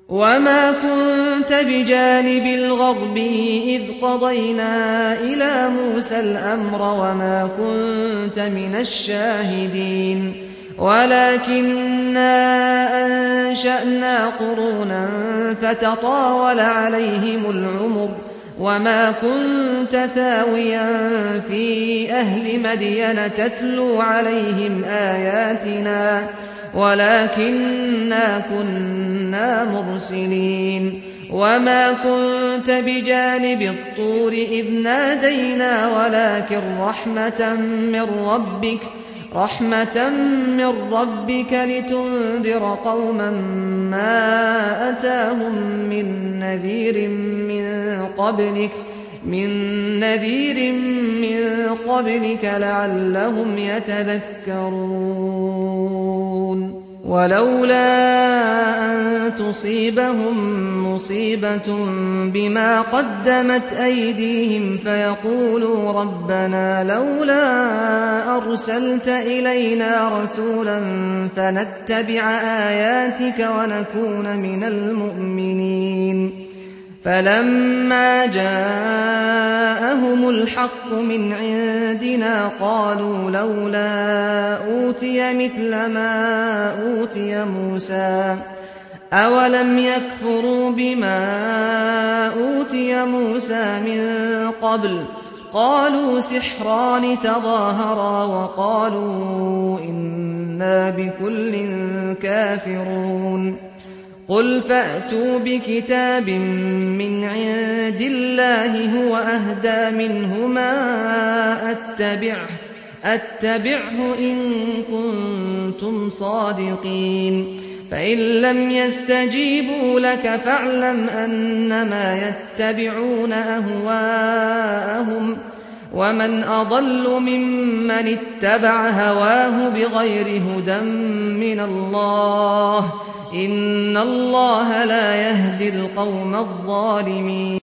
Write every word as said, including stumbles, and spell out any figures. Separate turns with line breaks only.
وما كنت بجانب الغربي إذ قضينا إلى موسى الأمر وما كنت من الشاهدين ولكننا أنشأنا قرونا فتطاول عليهم العمر وما كنت ثاويا في أهل مدين تتلو عليهم آياتنا ولكننا كنا مرسلين وما كنت بجانب الطور إذ نادينا ولكن رحمة من ربك رحمة من ربك لتنذر قوما ما أتاهم من نذير من قبلك من نذير من قبلك لعلهم يتذكرون ولولا أن تصيبهم مصيبة بما قدمت أيديهم فيقولوا ربنا لولا أرسلت إلينا رسولا فنتبع آياتك ونكون من المؤمنين فلما جاءهم الحق من عندنا قالوا لولا أوتي مثل ما أوتي موسى أولم يكفروا بما أوتي موسى من قبل قالوا سحران تظاهرا وقالوا إنا بكل كافرون قل فأتوا بكتاب من عند الله هو أهدى منهما أتبعه, أتبعه إن كنتم صادقين فإن لم يستجيبوا لك فاعلم أنما يتبعون أهواءهم ومن أضل ممن اتبع هواه بغير هدى من الله إن الله لا يهدي القوم الظالمين